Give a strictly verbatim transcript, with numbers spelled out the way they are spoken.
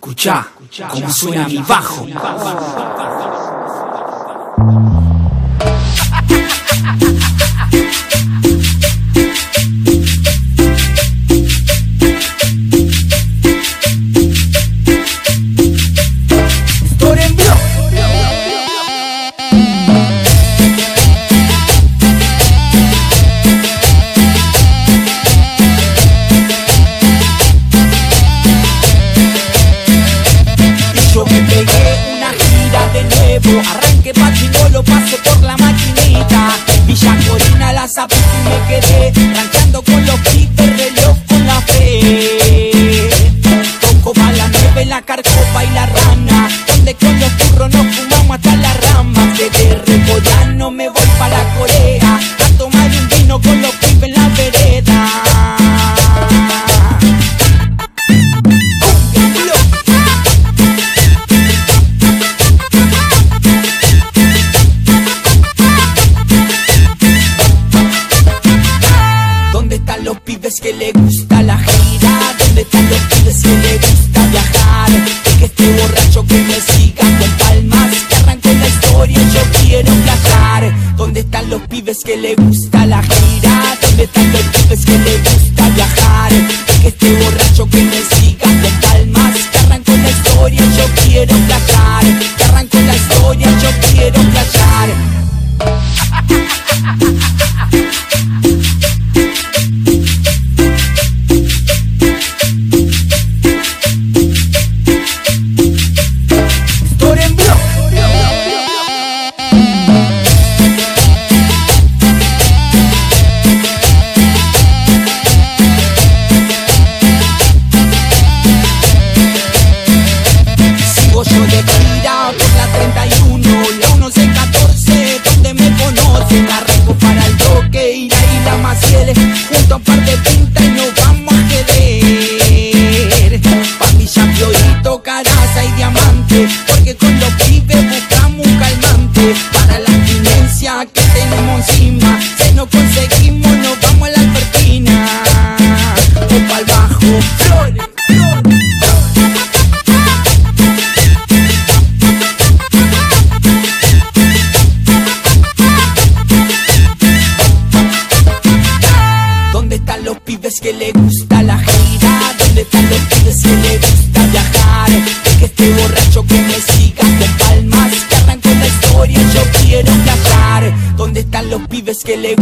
Escuchá cómo suena mi bajo. Arranque pa' Chingolo, paso por la maquinita, Villa Corina, la zapata y me quedé rankeando con los pibes, reloj con la fe. Toco pa' la nueve, la carcopa y la rana, donde con los turros nos fumamos hasta las ramas. Desde Repollano me voy pa' la Corea, a tomar un vino con los pibes en la vereda. Que le gusta la gira, ¿dónde están los pibes que le gusta viajar? Es que este borracho que me siga con palmas, que arrancó la historia y yo quiero viajar. ¿Dónde están los pibes que le gusta la gira? ¿Dónde están los pibes que le gusta viajar? Es que este borracho que me siga con palmas, que arrancó la historia y yo quiero viajar. Que arrancó la historia y yo quiero viajar. Junto a un par de pintas y nos vamos a querer pa' Villa Fiorito, Caraza y Diamante, porque con los pibes buscamos un calmante para la abstinencia que tenemos encima. Si no conseguimos nos vamos a la Albertina o pa'l bajo Flores. Que le gusta la gira, ¿dónde están los pibes que le gusta viajar? Es que este borracho que me siga con palmas, que arrancó la historia y yo quiero viajar. ¿Dónde están los pibes que le